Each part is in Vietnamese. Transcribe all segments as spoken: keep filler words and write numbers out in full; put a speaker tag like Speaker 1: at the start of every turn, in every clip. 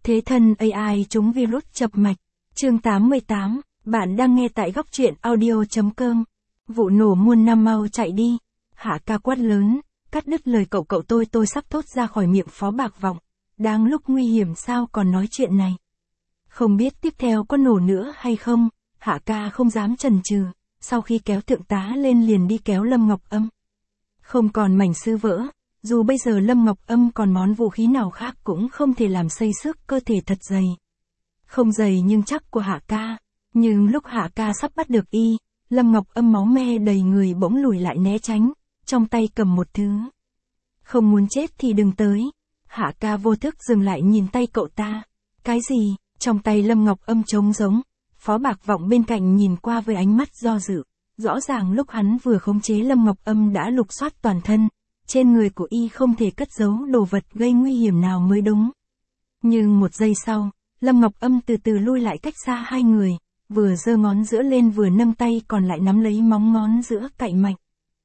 Speaker 1: Thế thân a i trúng virus chập mạch. Chương tám mươi tám, bạn đang nghe tại góc truyện audio.com. Vụ nổ muôn năm mau chạy đi. Hạ ca quát lớn, cắt đứt lời cậu cậu tôi tôi sắp thốt ra khỏi miệng Phó Bạc Vọng. Đang lúc nguy hiểm sao còn nói chuyện này. Không biết tiếp theo có nổ nữa hay không, Hạ ca không dám chần chừ, sau khi kéo thượng tá lên liền đi kéo Lâm Ngọc Âm. Không còn mảnh sư vỡ, dù bây giờ Lâm Ngọc Âm còn món vũ khí nào khác cũng không thể làm xây xước cơ thể thật dày. Không dày nhưng chắc của Hạ ca, nhưng lúc Hạ ca sắp bắt được y, Lâm Ngọc Âm máu me đầy người bỗng lùi lại né tránh, trong tay cầm một thứ. Không muốn chết thì đừng tới. Hạ ca vô thức dừng lại nhìn tay cậu ta. Cái gì? Trong tay Lâm Ngọc Âm trống rỗng. Phó Bạc Vọng bên cạnh nhìn qua với ánh mắt do dự. Rõ ràng lúc hắn vừa khống chế Lâm Ngọc Âm đã lục soát toàn thân. Trên người của y không thể cất giấu đồ vật gây nguy hiểm nào mới đúng. Nhưng một giây sau, Lâm Ngọc Âm từ từ lui lại cách xa hai người, vừa giơ ngón giữa lên vừa nâng tay còn lại nắm lấy móng ngón giữa cậy mạnh.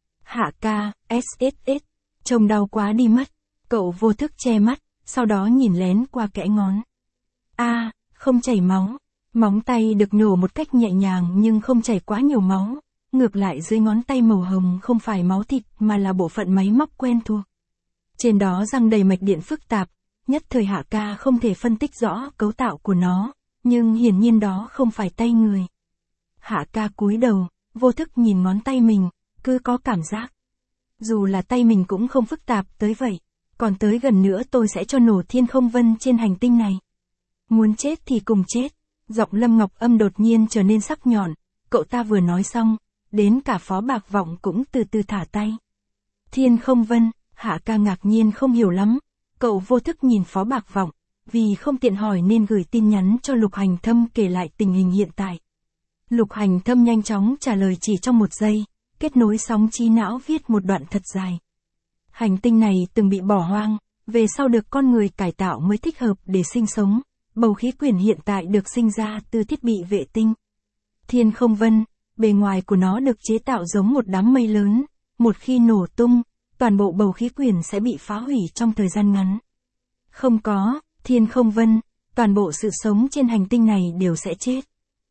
Speaker 1: Hạ ca, ét ét ét, trông đau quá đi mất. Cậu vô thức che mắt, sau đó nhìn lén qua kẽ ngón. A, à, không chảy máu. Móng tay được nhổ một cách nhẹ nhàng nhưng không chảy quá nhiều máu. Ngược lại dưới ngón tay màu hồng không phải máu thịt mà là bộ phận máy móc quen thuộc. Trên đó răng đầy mạch điện phức tạp, nhất thời Hạ ca không thể phân tích rõ cấu tạo của nó, nhưng hiển nhiên đó không phải tay người. Hạ ca cúi đầu, vô thức nhìn ngón tay mình, cứ có cảm giác. Dù là tay mình cũng không phức tạp tới vậy, còn tới gần nữa tôi sẽ cho nổ thiên không vân trên hành tinh này. Muốn chết thì cùng chết. Giọng Lâm Ngọc Âm đột nhiên trở nên sắc nhọn, cậu ta vừa nói xong, đến cả Phó Bạc Vọng cũng từ từ thả tay. Thiên không vân, Hạ ca ngạc nhiên không hiểu lắm, cậu vô thức nhìn Phó Bạc Vọng, vì không tiện hỏi nên gửi tin nhắn cho Lục Hành Thâm kể lại tình hình hiện tại. Lục Hành Thâm nhanh chóng trả lời chỉ trong một giây, kết nối sóng trí não viết một đoạn thật dài. Hành tinh này từng bị bỏ hoang, về sau được con người cải tạo mới thích hợp để sinh sống, bầu khí quyển hiện tại được sinh ra từ thiết bị vệ tinh. Thiên không vân, bề ngoài của nó được chế tạo giống một đám mây lớn, một khi nổ tung, toàn bộ bầu khí quyển sẽ bị phá hủy trong thời gian ngắn. Không có, thiên không vân, toàn bộ sự sống trên hành tinh này đều sẽ chết.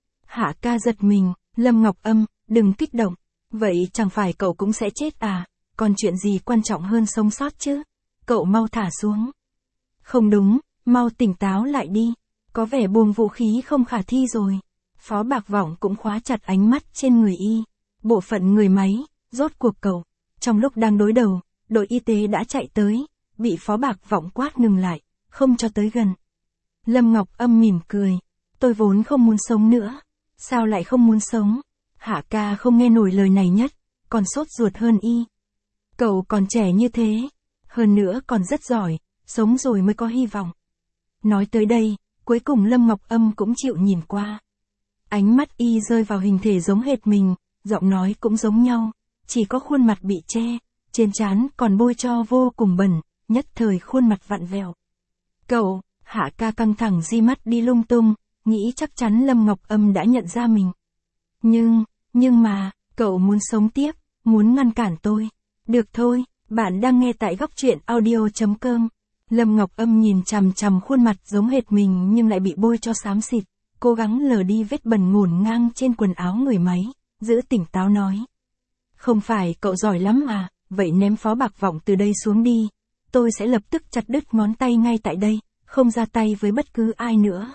Speaker 1: Hạ ca giật mình, Lâm Ngọc Âm, đừng kích động, vậy chẳng phải cậu cũng sẽ chết à, còn chuyện gì quan trọng hơn sống sót chứ, cậu mau thả xuống. Không đúng, mau tỉnh táo lại đi, có vẻ buông vũ khí không khả thi rồi. Phó Bạc Vọng cũng khóa chặt ánh mắt trên người y, bộ phận người máy, rốt cuộc cậu. Trong lúc đang đối đầu, đội y tế đã chạy tới, bị Phó Bạc Vọng quát ngừng lại, không cho tới gần. Lâm Ngọc Âm mỉm cười, tôi vốn không muốn sống nữa. Sao lại không muốn sống? Hạ ca không nghe nổi lời này nhất, còn sốt ruột hơn y. Cậu còn trẻ như thế, hơn nữa còn rất giỏi, sống rồi mới có hy vọng. Nói tới đây, cuối cùng Lâm Ngọc Âm cũng chịu nhìn qua. Ánh mắt y rơi vào hình thể giống hệt mình, giọng nói cũng giống nhau, chỉ có khuôn mặt bị che, trên trán còn bôi tro vô cùng bẩn, nhất thời khuôn mặt vặn vẹo. Cậu, Hạ ca căng thẳng di mắt đi lung tung, nghĩ chắc chắn Lâm Ngọc Âm đã nhận ra mình. Nhưng, nhưng mà, cậu muốn sống tiếp, muốn ngăn cản tôi. Được thôi, bạn đang nghe tại góc truyện audio.com. Lâm Ngọc Âm nhìn chằm chằm khuôn mặt giống hệt mình nhưng lại bị bôi cho xám xịt, cố gắng lờ đi vết bẩn ngổn ngang trên quần áo người máy, giữ tỉnh táo nói. Không phải cậu giỏi lắm à, vậy ném Phó Bạc Vọng từ đây xuống đi, tôi sẽ lập tức chặt đứt ngón tay ngay tại đây, không ra tay với bất cứ ai nữa.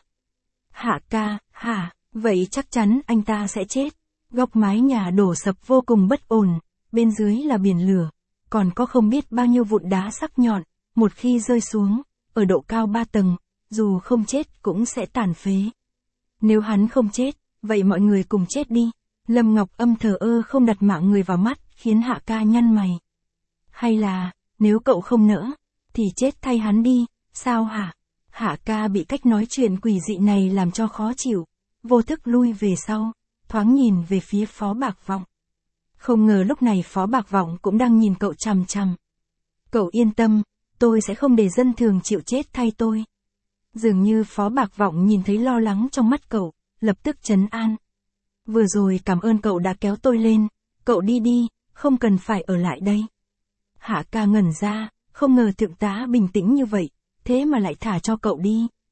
Speaker 1: Hạ ca, hả, vậy chắc chắn anh ta sẽ chết. Góc mái nhà đổ sập vô cùng bất ổn, bên dưới là biển lửa, còn có không biết bao nhiêu vụn đá sắc nhọn, một khi rơi xuống, ở độ cao ba tầng, dù không chết cũng sẽ tàn phế. Nếu hắn không chết, vậy mọi người cùng chết đi. Lâm Ngọc Âm thờ ơ không đặt mạng người vào mắt, khiến Hạ ca nhăn mày. Hay là, nếu cậu không nỡ, thì chết thay hắn đi, sao hả? Hạ ca bị cách nói chuyện quỷ dị này làm cho khó chịu, vô thức lui về sau, thoáng nhìn về phía Phó Bạc Vọng. Không ngờ lúc này Phó Bạc Vọng cũng đang nhìn cậu chằm chằm. Cậu yên tâm, tôi sẽ không để dân thường chịu chết thay tôi. Dường như Phó Bạc Vọng nhìn thấy lo lắng trong mắt cậu, lập tức trấn an. Vừa rồi cảm ơn cậu đã kéo tôi lên, cậu đi đi, không cần phải ở lại đây. Hạ ca ngẩn ra, không ngờ thượng tá bình tĩnh như vậy, thế mà lại thả cho cậu đi.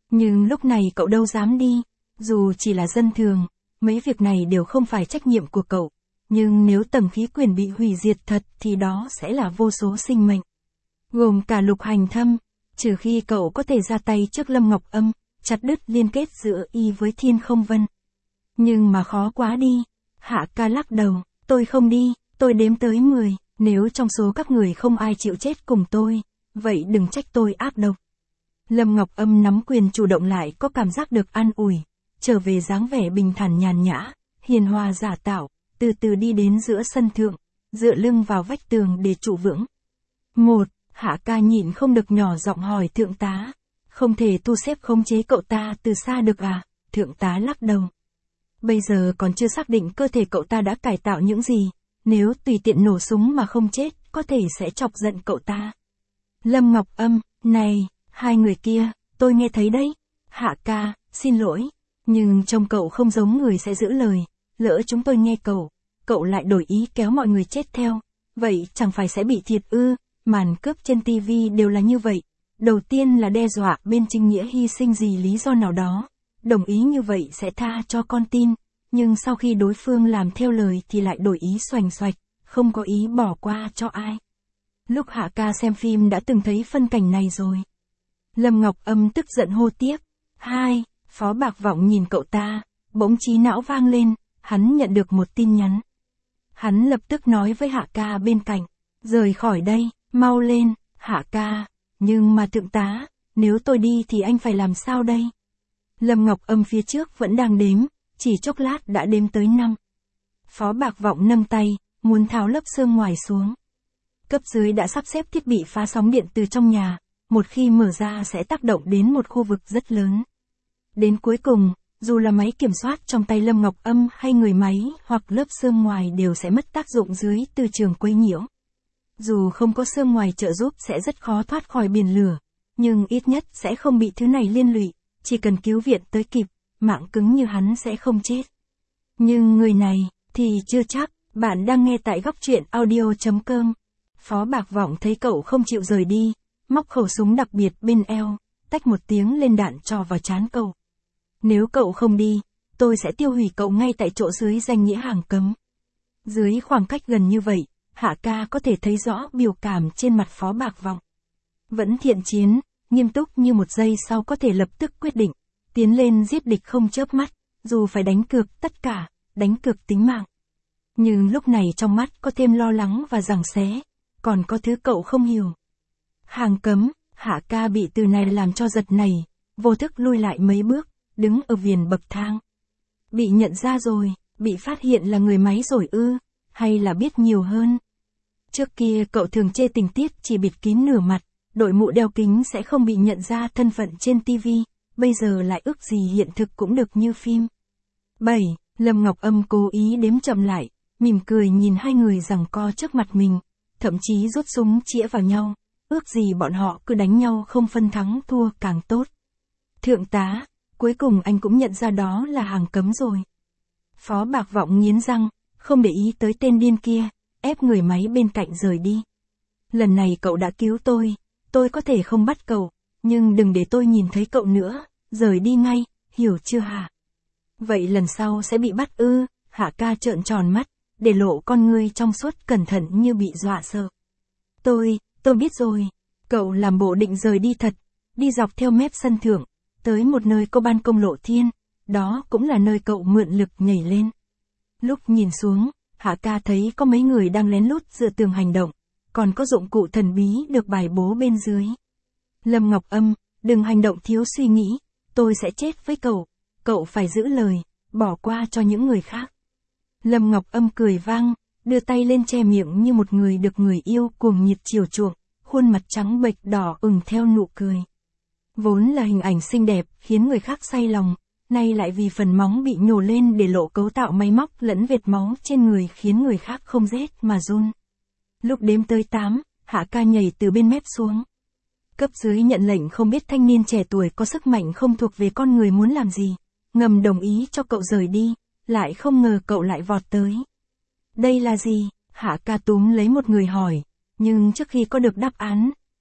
Speaker 1: Nhưng lúc này cậu đâu dám đi, dù chỉ là dân thường, mấy việc này đều không phải trách nhiệm của cậu. Nhưng nếu tầng khí quyển bị hủy diệt thật thì đó sẽ là vô số sinh mệnh. Gồm cả Lục Hành Thâm, trừ khi cậu có thể ra tay trước Lâm Ngọc Âm, chặt đứt liên kết giữa y với Thiên Không Vân. Nhưng mà khó quá đi. Hạ ca lắc đầu, tôi không đi, tôi đếm tới mười, nếu trong số các người không ai chịu chết cùng tôi, vậy đừng trách tôi ác độc. Lâm Ngọc Âm nắm quyền chủ động lại có cảm giác được an ủi, trở về dáng vẻ bình thản nhàn nhã, hiền hòa giả tạo, từ từ đi đến giữa sân thượng, dựa lưng vào vách tường để trụ vững. Một, Hạ ca nhịn không được nhỏ giọng hỏi thượng tá, không thể thu xếp khống chế cậu ta từ xa được à? Thượng tá lắc đầu. Bây giờ còn chưa xác định cơ thể cậu ta đã cải tạo những gì, nếu tùy tiện nổ súng mà không chết, có thể sẽ chọc giận cậu ta. Lâm Ngọc Âm, này, hai người kia, tôi nghe thấy đấy. Hạ ca, xin lỗi, nhưng trông cậu không giống người sẽ giữ lời, lỡ chúng tôi nghe cậu, cậu lại đổi ý kéo mọi người chết theo, vậy chẳng phải sẽ bị thiệt ư? Màn cướp trên tivi đều là như vậy, đầu tiên là đe dọa bên chính nghĩa hy sinh gì lý do nào đó, đồng ý như vậy sẽ tha cho con tin, nhưng sau khi đối phương làm theo lời thì lại đổi ý xoành xoạch, không có ý bỏ qua cho ai. Lúc Hạ ca xem phim đã từng thấy phân cảnh này rồi. Lâm Ngọc Âm tức giận hô tiếp. Hai, Phó Bạc Vọng nhìn cậu ta, bỗng trí não vang lên, hắn nhận được một tin nhắn. Hắn lập tức nói với Hạ ca bên cạnh, rời khỏi đây, mau lên. Hạ ca, nhưng mà thượng tá, nếu tôi đi thì anh phải làm sao đây? Lâm Ngọc Âm phía trước vẫn đang đếm, chỉ chốc lát đã đếm tới năm. Phó Bạc Vọng nâng tay, muốn tháo lớp xương ngoài xuống. Cấp dưới đã sắp xếp thiết bị phá sóng điện từ trong nhà, một khi mở ra sẽ tác động đến một khu vực rất lớn. Đến cuối cùng, dù là máy kiểm soát trong tay Lâm Ngọc Âm hay người máy hoặc lớp xương ngoài đều sẽ mất tác dụng dưới từ trường quấy nhiễu. Dù không có xương ngoài trợ giúp sẽ rất khó thoát khỏi biển lửa, nhưng ít nhất sẽ không bị thứ này liên lụy, chỉ cần cứu viện tới kịp, mạng cứng như hắn sẽ không chết. Nhưng người này, thì chưa chắc. Bạn đang nghe tại góc truyện audio chấm com. Phó Bạc Vọng thấy cậu không chịu rời đi, móc khẩu súng đặc biệt bên eo, tách một tiếng lên đạn cho vào trán cậu. Nếu cậu không đi, tôi sẽ tiêu hủy cậu ngay tại chỗ dưới danh nghĩa hàng cấm. Dưới khoảng cách gần như vậy, Hạ ca có thể thấy rõ biểu cảm trên mặt Phó Bạc Vọng. Vẫn thiện chiến, nghiêm túc như một giây sau có thể lập tức quyết định, tiến lên giết địch không chớp mắt, dù phải đánh cược tất cả, đánh cược tính mạng. Nhưng lúc này trong mắt có thêm lo lắng và giằng xé, còn có thứ cậu không hiểu. Hàng cấm, Hạ ca bị từ này làm cho giật nảy, vô thức lui lại mấy bước, đứng ở viền bậc thang. Bị nhận ra rồi, bị phát hiện là người máy rồi ư, hay là biết nhiều hơn. Trước kia cậu thường chê tình tiết chỉ bịt kín nửa mặt, đội mũ đeo kính sẽ không bị nhận ra thân phận trên tivi, bây giờ lại ước gì hiện thực cũng được như phim. bảy. Lâm Ngọc Âm cố ý đếm chậm lại, mỉm cười nhìn hai người giằng co trước mặt mình, thậm chí rút súng chĩa vào nhau, ước gì bọn họ cứ đánh nhau không phân thắng thua càng tốt. Thượng tá, cuối cùng anh cũng nhận ra đó là hàng cấm rồi. Phó Bạc Vọng nghiến răng, không để ý tới tên điên kia, ép người máy bên cạnh rời đi. Lần này cậu đã cứu tôi, tôi có thể không bắt cậu, nhưng đừng để tôi nhìn thấy cậu nữa, rời đi ngay, hiểu chưa hả? Vậy lần sau sẽ bị bắt ư? Hạ ca trợn tròn mắt, để lộ con ngươi trong suốt cẩn thận như bị dọa sợ. Tôi, tôi biết rồi. Cậu làm bộ định rời đi thật, đi dọc theo mép sân thượng, tới một nơi có ban công lộ thiên, đó cũng là nơi cậu mượn lực nhảy lên. Lúc nhìn xuống, Hạ ca thấy có mấy người đang lén lút dựa tường hành động, còn có dụng cụ thần bí được bài bố bên dưới. Lâm Ngọc Âm, đừng hành động thiếu suy nghĩ, tôi sẽ chết với cậu, cậu phải giữ lời, bỏ qua cho những người khác. Lâm Ngọc Âm cười vang, đưa tay lên che miệng như một người được người yêu cuồng nhiệt chiều chuộng, khuôn mặt trắng bệch đỏ ửng theo nụ cười. Vốn là hình ảnh xinh đẹp, khiến người khác say lòng, nay lại vì phần móng bị nhổ lên để lộ cấu tạo máy móc lẫn vệt máu trên người khiến người khác không rét mà run. Lúc đếm tới tám, Hạ ca nhảy từ bên mép xuống. Cấp dưới nhận lệnh không biết thanh niên trẻ tuổi có sức mạnh không thuộc về con người muốn làm gì, ngầm đồng ý cho cậu rời đi, lại không ngờ cậu lại vọt tới. Đây là gì? Hạ ca túm lấy một người hỏi, nhưng trước khi có được đáp án,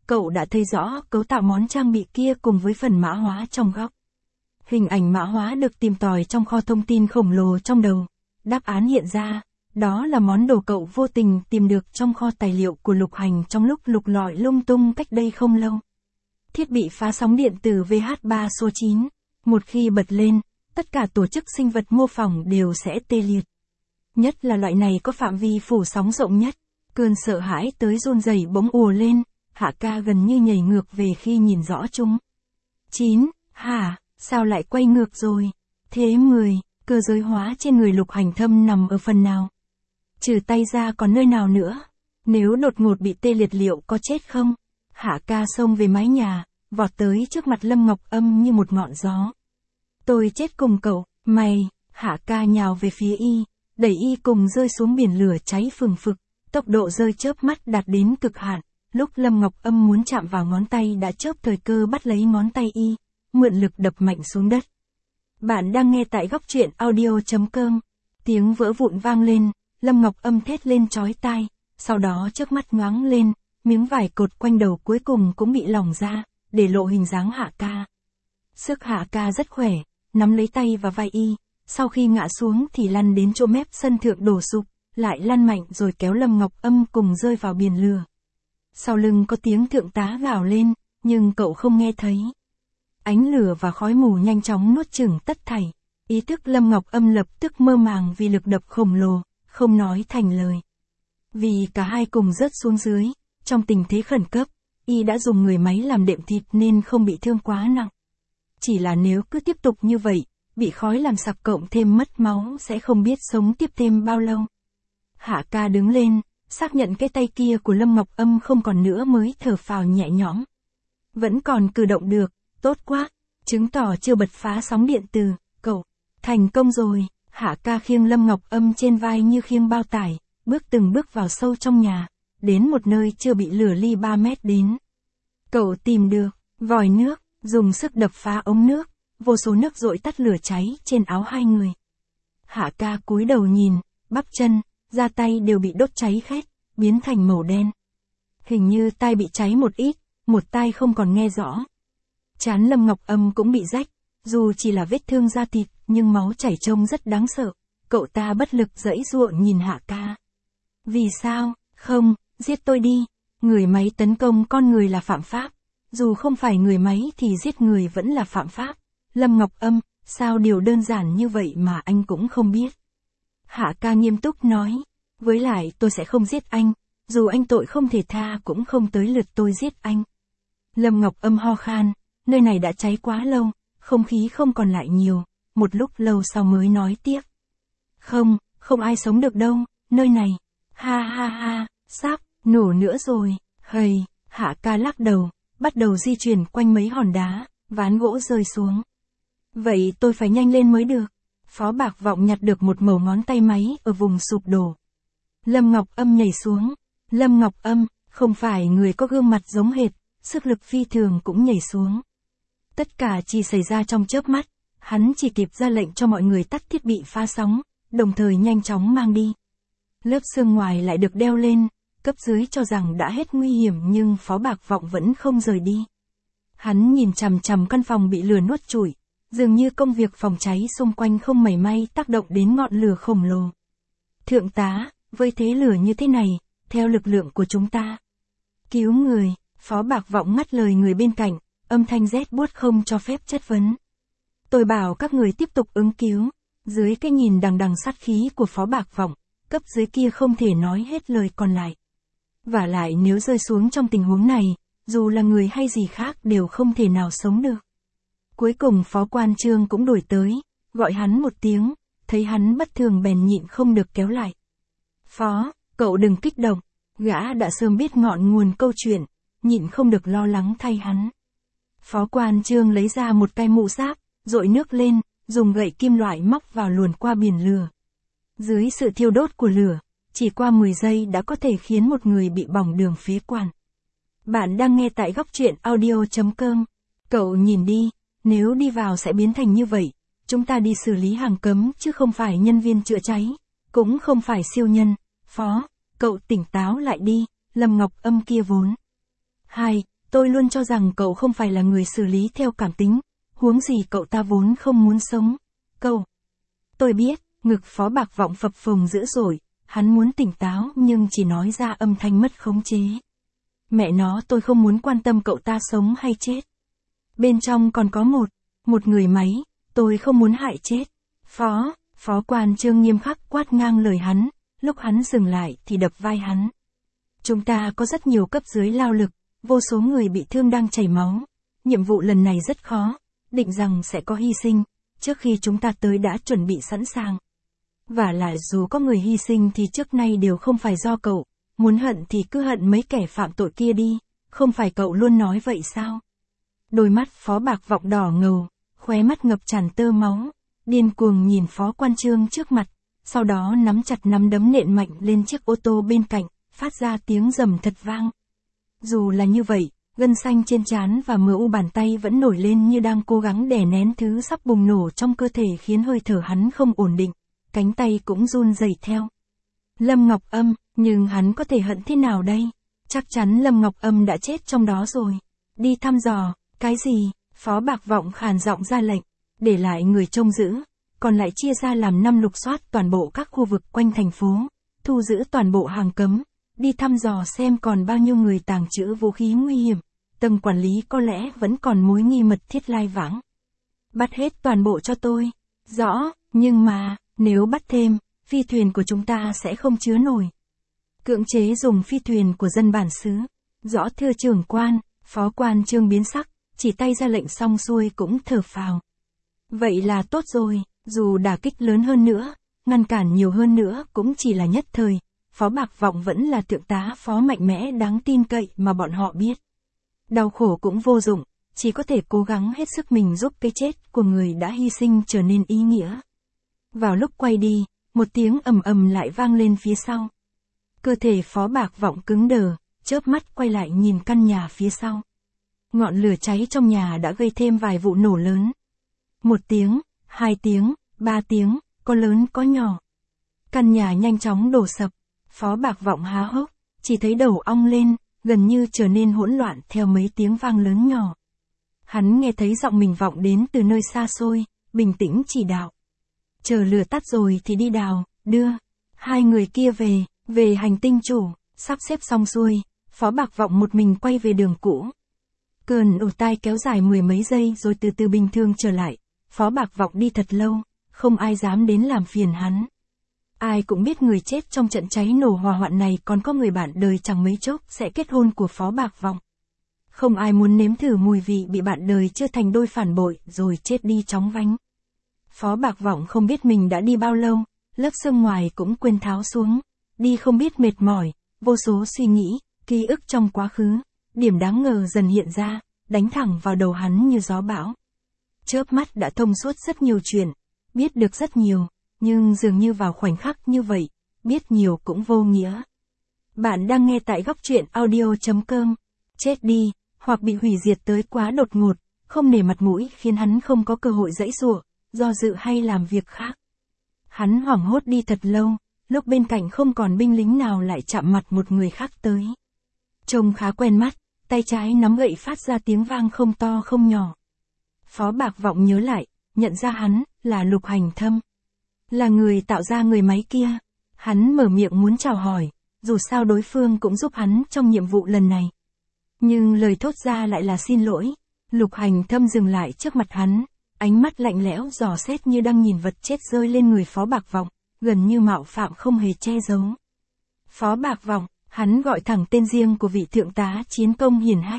Speaker 1: cậu đã thấy rõ cấu tạo món trang bị kia cùng với phần mã hóa trong góc. Hình ảnh mã hóa được tìm tòi trong kho thông tin khổng lồ trong đầu. Đáp án hiện ra, đó là món đồ cậu vô tình tìm được trong kho tài liệu của Lục Hành trong lúc lục lọi lung tung cách đây không lâu. Thiết bị phá sóng điện từ vê hát ba số chín, một khi bật lên, tất cả tổ chức sinh vật mô phỏng đều sẽ tê liệt. Nhất là loại này có phạm vi phủ sóng rộng nhất. Cơn sợ hãi tới run rẩy bỗng ùa lên, Hạ ca gần như nhảy ngược về khi nhìn rõ chúng. chín, hả, sao lại quay ngược rồi? Thế mười, cơ giới hóa trên người Lục Hành Thâm nằm ở phần nào? Trừ tay ra còn nơi nào nữa? Nếu đột ngột bị tê liệt liệu có chết không? Hạ ca xông về mái nhà, vọt tới trước mặt Lâm Ngọc Âm như một ngọn gió. Tôi chết cùng cậu, mày, Hạ ca nhào về phía y, đẩy y cùng rơi xuống biển lửa cháy phừng phực, tốc độ rơi chớp mắt đạt đến cực hạn. Lúc Lâm Ngọc Âm muốn chạm vào ngón tay đã chớp thời cơ bắt lấy ngón tay y, mượn lực đập mạnh xuống đất. Bạn đang nghe tại góc truyện audio chấm com. Tiếng vỡ vụn vang lên, Lâm Ngọc Âm thét lên chói tai, sau đó trước mắt nhoáng lên, miếng vải cột quanh đầu cuối cùng cũng bị lỏng ra, để lộ hình dáng Hạ ca. Sức Hạ ca rất khỏe, nắm lấy tay và vai y, sau khi ngã xuống thì lăn đến chỗ mép sân thượng đổ sụp, lại lăn mạnh rồi kéo Lâm Ngọc Âm cùng rơi vào biển lửa. Sau lưng có tiếng thượng tá gào lên, nhưng cậu không nghe thấy. Ánh lửa và khói mù nhanh chóng nuốt chửng tất thảy. Ý thức Lâm Ngọc Âm lập tức mơ màng vì lực đập khổng lồ, không nói thành lời. Vì cả hai cùng rớt xuống dưới, trong tình thế khẩn cấp, y đã dùng người máy làm đệm thịt nên không bị thương quá nặng. Chỉ là nếu cứ tiếp tục như vậy, bị khói làm sặc cộng thêm mất máu sẽ không biết sống tiếp thêm bao lâu. Hạ ca đứng lên, xác nhận cái tay kia của Lâm Ngọc Âm không còn nữa mới thở phào nhẹ nhõm. Vẫn còn cử động được, tốt quá, chứng tỏ chưa bật phá sóng điện từ, cậu, thành công rồi. Hạ ca khiêng Lâm Ngọc Âm trên vai như khiêng bao tải, bước từng bước vào sâu trong nhà, đến một nơi chưa bị lửa ly ba mét đến. Cậu tìm được vòi nước, dùng sức đập phá ống nước, vô số nước dội tắt lửa cháy trên áo hai người. Hạ ca cúi đầu nhìn, bắp chân, da tay đều bị đốt cháy khét, biến thành màu đen. Hình như tai bị cháy một ít, một tai không còn nghe rõ. Trán Lâm Ngọc Âm cũng bị rách, dù chỉ là vết thương da thịt, nhưng máu chảy trông rất đáng sợ. Cậu ta bất lực giãy giụa nhìn Hạ ca. Vì sao? Không, giết tôi đi. Người máy tấn công con người là phạm pháp. Dù không phải người máy thì giết người vẫn là phạm pháp. Lâm Ngọc Âm, sao điều đơn giản như vậy mà anh cũng không biết? Hạ ca nghiêm túc nói. Với lại tôi sẽ không giết anh. Dù anh tội không thể tha cũng không tới lượt tôi giết anh. Lâm Ngọc Âm ho khan. Nơi này đã cháy quá lâu, không khí không còn lại nhiều. Một lúc lâu sau mới nói tiếp. Không, không ai sống được đâu, nơi này. Ha ha ha, sắp, nổ nữa rồi. Hầy, Hạ ca lắc đầu, bắt đầu di chuyển quanh mấy hòn đá, ván gỗ rơi xuống. Vậy tôi phải nhanh lên mới được. Phó Bạc Vọng nhặt được một mẩu ngón tay máy ở vùng sụp đổ. Lâm Ngọc Âm nhảy xuống. Lâm Ngọc Âm, không phải người có gương mặt giống hệt, sức lực phi thường cũng nhảy xuống. Tất cả chỉ xảy ra trong chớp mắt, hắn chỉ kịp ra lệnh cho mọi người tắt thiết bị phá sóng, đồng thời nhanh chóng mang đi. Lớp xương ngoài lại được đeo lên, cấp dưới cho rằng đã hết nguy hiểm nhưng Phó Bạc Vọng vẫn không rời đi. Hắn nhìn chằm chằm căn phòng bị lửa nuốt trụi, dường như công việc phòng cháy xung quanh không mảy may tác động đến ngọn lửa khổng lồ. Thượng tá, với thế lửa như thế này, theo lực lượng của chúng ta, cứu người, Phó Bạc Vọng ngắt lời người bên cạnh, âm thanh rét buốt không cho phép chất vấn. Tôi bảo các người tiếp tục ứng cứu. Dưới cái nhìn đằng đằng sát khí của Phó Bạc Vọng, cấp dưới kia không thể nói hết lời còn lại. Vả lại nếu rơi xuống trong tình huống này, dù là người hay gì khác đều không thể nào sống được. Cuối cùng Phó Quan Trương cũng đuổi tới, gọi hắn một tiếng, thấy hắn bất thường bèn nhịn không được kéo lại. Phó, cậu đừng kích động, gã đã sớm biết ngọn nguồn câu chuyện, nhịn không được lo lắng thay hắn. Phó Quan Trương lấy ra một cái mũ giáp, dội nước lên, dùng gậy kim loại móc vào luồn qua biển lửa. Dưới sự thiêu đốt của lửa, chỉ qua mười giây đã có thể khiến một người bị bỏng đường phế quản. Bạn đang nghe tại góc truyện audio chấm com. Cậu nhìn đi, nếu đi vào sẽ biến thành như vậy, chúng ta đi xử lý hàng cấm chứ không phải nhân viên chữa cháy, cũng không phải siêu nhân. Phó, cậu tỉnh táo lại đi, Lâm Ngọc Âm kia vốn. Hai, Tôi luôn cho rằng cậu không phải là người xử lý theo cảm tính, huống gì cậu ta vốn không muốn sống. Cậu. Tôi biết, ngực Phó Bạc Vọng phập phồng dữ dội, hắn muốn tỉnh táo nhưng chỉ nói ra âm thanh mất khống chế. Mẹ nó, tôi không muốn quan tâm cậu ta sống hay chết. Bên trong còn có một, một người máy, tôi không muốn hại chết. Phó, Phó Quan Trương nghiêm khắc quát ngang lời hắn, lúc hắn dừng lại thì đập vai hắn. Chúng ta có rất nhiều cấp dưới lao lực, vô số người bị thương đang chảy máu. Nhiệm vụ lần này rất khó, định rằng sẽ có hy sinh, trước khi chúng ta tới đã chuẩn bị sẵn sàng. Và lại dù có người hy sinh thì trước nay đều không phải do cậu, muốn hận thì cứ hận mấy kẻ phạm tội kia đi, không phải cậu luôn nói vậy sao? Đôi mắt Phó Bạc Vọng đỏ ngầu, khóe mắt ngập tràn tơ máu, điên cuồng nhìn Phó Quan Trương trước mặt, sau đó nắm chặt nắm đấm nện mạnh lên chiếc ô tô bên cạnh, phát ra tiếng rầm thật vang. Dù là như vậy, gân xanh trên trán và mờ u bàn tay vẫn nổi lên như đang cố gắng đè nén thứ sắp bùng nổ trong cơ thể khiến hơi thở hắn không ổn định, cánh tay cũng run rẩy theo. Lâm Ngọc Âm, nhưng hắn có thể hận thế nào đây? Chắc chắn Lâm Ngọc Âm đã chết trong đó rồi. Đi thăm dò, cái gì? Phó Bạc Vọng khàn giọng ra lệnh, để lại người trông giữ, còn lại chia ra làm năm lục soát toàn bộ các khu vực quanh thành phố, thu giữ toàn bộ hàng cấm, đi thăm dò xem còn bao nhiêu người tàng trữ vũ khí nguy hiểm, tầng quản lý có lẽ vẫn còn mối nghi mật thiết lai vãng. Bắt hết toàn bộ cho tôi. Rõ, nhưng mà, nếu bắt thêm, phi thuyền của chúng ta sẽ không chứa nổi. Cưỡng chế dùng phi thuyền của dân bản xứ. Rõ thưa trưởng quan, Phó Quan Trương biến sắc, chỉ tay ra lệnh xong xuôi cũng thở phào. Vậy là tốt rồi, dù đả kích lớn hơn nữa, ngăn cản nhiều hơn nữa cũng chỉ là nhất thời. Phó Bạc Vọng vẫn là thượng tá phó mạnh mẽ đáng tin cậy mà bọn họ biết. Đau khổ cũng vô dụng, chỉ có thể cố gắng hết sức mình giúp cái chết của người đã hy sinh trở nên ý nghĩa. Vào lúc quay đi, một tiếng ầm ầm lại vang lên phía sau. Cơ thể Phó Bạc Vọng cứng đờ, chớp mắt quay lại nhìn căn nhà phía sau. Ngọn lửa cháy trong nhà đã gây thêm vài vụ nổ lớn. Một tiếng, hai tiếng, ba tiếng, có lớn có nhỏ. Căn nhà nhanh chóng đổ sập. Phó Bạc Vọng há hốc, chỉ thấy đầu ong lên, gần như trở nên hỗn loạn theo mấy tiếng vang lớn nhỏ. Hắn nghe thấy giọng mình vọng đến từ nơi xa xôi, bình tĩnh chỉ đạo. Chờ lửa tắt rồi thì đi đào, đưa hai người kia về, về hành tinh chủ. Sắp xếp xong xuôi, Phó Bạc Vọng một mình quay về đường cũ. Cơn ù tai kéo dài mười mấy giây rồi từ từ bình thường trở lại. Phó Bạc Vọng đi thật lâu, không ai dám đến làm phiền hắn. Ai cũng biết người chết trong trận cháy nổ hỏa hoạn này còn có người bạn đời chẳng mấy chốc sẽ kết hôn của Phó Bạc Vọng. Không ai muốn nếm thử mùi vị bị bạn đời chưa thành đôi phản bội rồi chết đi chóng vánh. Phó Bạc Vọng không biết mình đã đi bao lâu, lớp sương ngoài cũng quên tháo xuống, đi không biết mệt mỏi, vô số suy nghĩ, ký ức trong quá khứ, điểm đáng ngờ dần hiện ra, đánh thẳng vào đầu hắn như gió bão. Chớp mắt đã thông suốt rất nhiều chuyện, biết được rất nhiều. Nhưng dường như vào khoảnh khắc như vậy, biết nhiều cũng vô nghĩa. Bạn đang nghe tại góc truyện audio chấm com. Chết đi, hoặc bị hủy diệt tới quá đột ngột, không nể mặt mũi khiến hắn không có cơ hội giãy giụa, do dự hay làm việc khác. Hắn hoảng hốt đi thật lâu, lúc bên cạnh không còn binh lính nào lại chạm mặt một người khác tới. Trông khá quen mắt, tay trái nắm gậy phát ra tiếng vang không to không nhỏ. Phó Bạc Vọng nhớ lại, nhận ra hắn là Lục Hành Thâm. Là người tạo ra người máy kia. Hắn mở miệng muốn chào hỏi, dù sao đối phương cũng giúp hắn trong nhiệm vụ lần này. Nhưng lời thốt ra lại là xin lỗi. Lục Hành Thâm dừng lại trước mặt hắn, ánh mắt lạnh lẽo dò xét như đang nhìn vật chết rơi lên người Phó Bạc Vọng, gần như mạo phạm không hề che giấu. Phó Bạc Vọng, hắn gọi thẳng tên riêng của vị thượng tá chiến công hiển hách.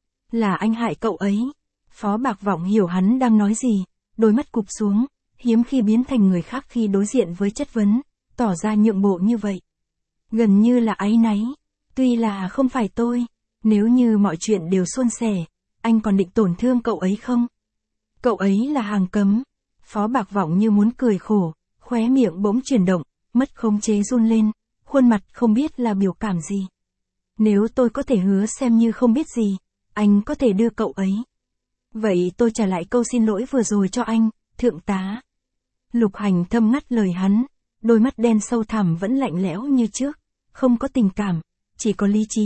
Speaker 1: Là anh hại cậu ấy. Phó Bạc Vọng hiểu hắn đang nói gì, đôi mắt cụp xuống. Hiếm khi biến thành người khác khi đối diện với chất vấn, tỏ ra nhượng bộ như vậy. Gần như là áy náy. Tuy là không phải tôi, nếu như mọi chuyện đều suôn sẻ, anh còn định tổn thương cậu ấy không? Cậu ấy là hàng cấm. Phó Bạc Vọng như muốn cười khổ, khóe miệng bỗng chuyển động, mất khống chế run lên, khuôn mặt không biết là biểu cảm gì. Nếu tôi có thể hứa xem như không biết gì, anh có thể đưa cậu ấy. Vậy tôi trả lại câu xin lỗi vừa rồi cho anh, thượng tá. Lục Hành Thâm ngắt lời hắn, đôi mắt đen sâu thẳm vẫn lạnh lẽo như trước, không có tình cảm, chỉ có lý trí.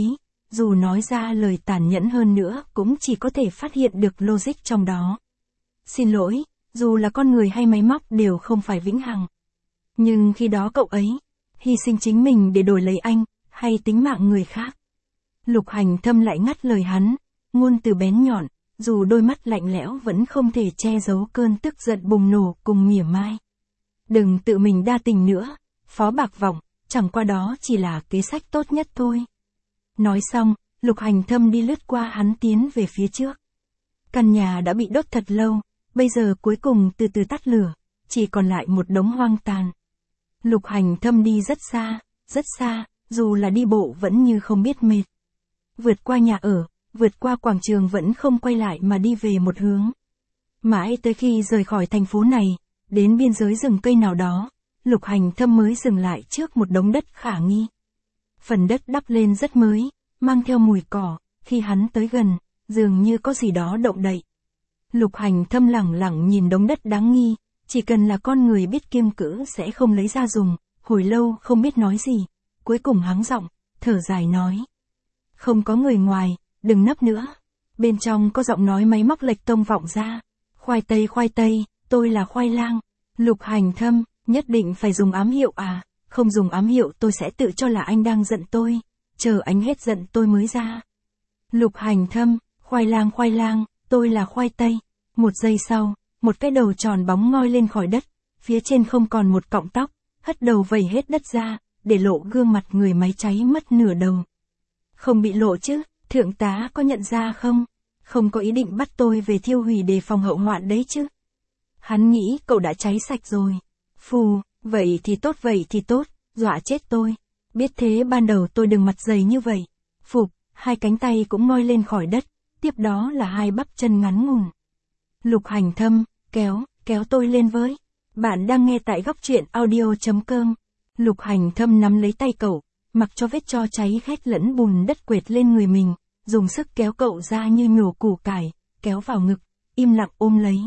Speaker 1: dù nói ra lời tàn nhẫn hơn nữa cũng chỉ có thể phát hiện được logic trong đó. Xin lỗi, dù là con người hay máy móc đều không phải vĩnh hằng. Nhưng khi đó cậu ấy, hy sinh chính mình để đổi lấy anh, hay tính mạng người khác. Lục Hành Thâm lại ngắt lời hắn, ngôn từ bén nhọn, dù đôi mắt lạnh lẽo vẫn không thể che giấu cơn tức giận bùng nổ cùng mỉa mai. Đừng tự mình đa tình nữa, Phó Bạc Vọng, chẳng qua đó chỉ là kế sách tốt nhất thôi. Nói xong, Lục Hành Thâm đi lướt qua hắn tiến về phía trước. Căn nhà đã bị đốt thật lâu, bây giờ cuối cùng từ từ tắt lửa, chỉ còn lại một đống hoang tàn. Lục Hành Thâm đi rất xa, rất xa, dù là đi bộ vẫn như không biết mệt. Vượt qua nhà ở, vượt qua quảng trường vẫn không quay lại mà đi về một hướng. Mãi tới khi rời khỏi thành phố này, đến biên giới rừng cây nào đó, Lục Hành Thâm mới dừng lại trước một đống đất khả nghi. Phần đất đắp lên rất mới, mang theo mùi cỏ, khi hắn tới gần, dường như có gì đó động đậy. Lục Hành Thâm lẳng lặng nhìn đống đất đáng nghi, chỉ cần là con người biết kiêng cữ sẽ không lấy ra dùng, hồi lâu không biết nói gì, cuối cùng hắng giọng, thở dài nói. Không có người ngoài, đừng nấp nữa. Bên trong có giọng nói máy móc lệch tông vọng ra. Khoai tây khoai tây, tôi là khoai lang. Lục Hành Thâm, nhất định phải dùng ám hiệu à, không dùng ám hiệu tôi sẽ tự cho là anh đang giận tôi, chờ anh hết giận tôi mới ra. Lục Hành Thâm, khoai lang khoai lang, tôi là khoai tây. Một giây sau, một cái đầu tròn bóng ngoi lên khỏi đất, phía trên không còn một cọng tóc, hất đầu vẩy hết đất ra, để lộ gương mặt người máy cháy mất nửa đầu. Không bị lộ chứ, thượng tá có nhận ra không? Không có ý định bắt tôi về thiêu hủy đề phòng hậu hoạn đấy chứ. Hắn nghĩ cậu đã cháy sạch rồi. Phù, vậy thì tốt vậy thì tốt, dọa chết tôi. Biết thế ban đầu tôi đừng mặt dày như vậy. Phục, hai cánh tay cũng ngoi lên khỏi đất, tiếp đó là hai bắp chân ngắn ngủn. Lục Hành Thâm, kéo, kéo tôi lên với. Bạn đang nghe tại góc truyện audio.com. Lục Hành Thâm nắm lấy tay cậu, mặc cho vết tro cháy khét lẫn bùn đất quệt lên người mình, dùng sức kéo cậu ra như nhổ củ cải, kéo vào ngực, im lặng ôm lấy.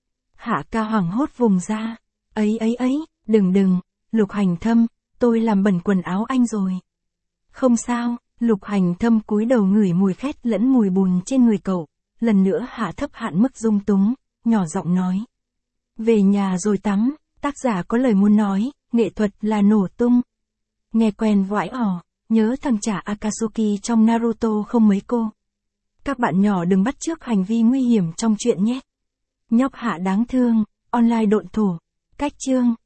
Speaker 1: Hạ Ca hoảng hốt vùng ra. Ấy ấy ấy, đừng đừng, Lục Hành Thâm, tôi làm bẩn quần áo anh rồi. Không sao, Lục Hành Thâm cúi đầu ngửi mùi khét lẫn mùi bùn trên người cậu, lần nữa hạ thấp hạn mức dung túng, nhỏ giọng nói. Về nhà rồi tắm, tác giả có lời muốn nói, nghệ thuật là nổ tung. Nghe quen vãi ỏ, nhớ thằng chả Akatsuki trong Naruto không mấy cô. Các bạn nhỏ đừng bắt chước hành vi nguy hiểm trong chuyện nhé. Nhóc Hạ đáng thương, online độn thổ, cách chương.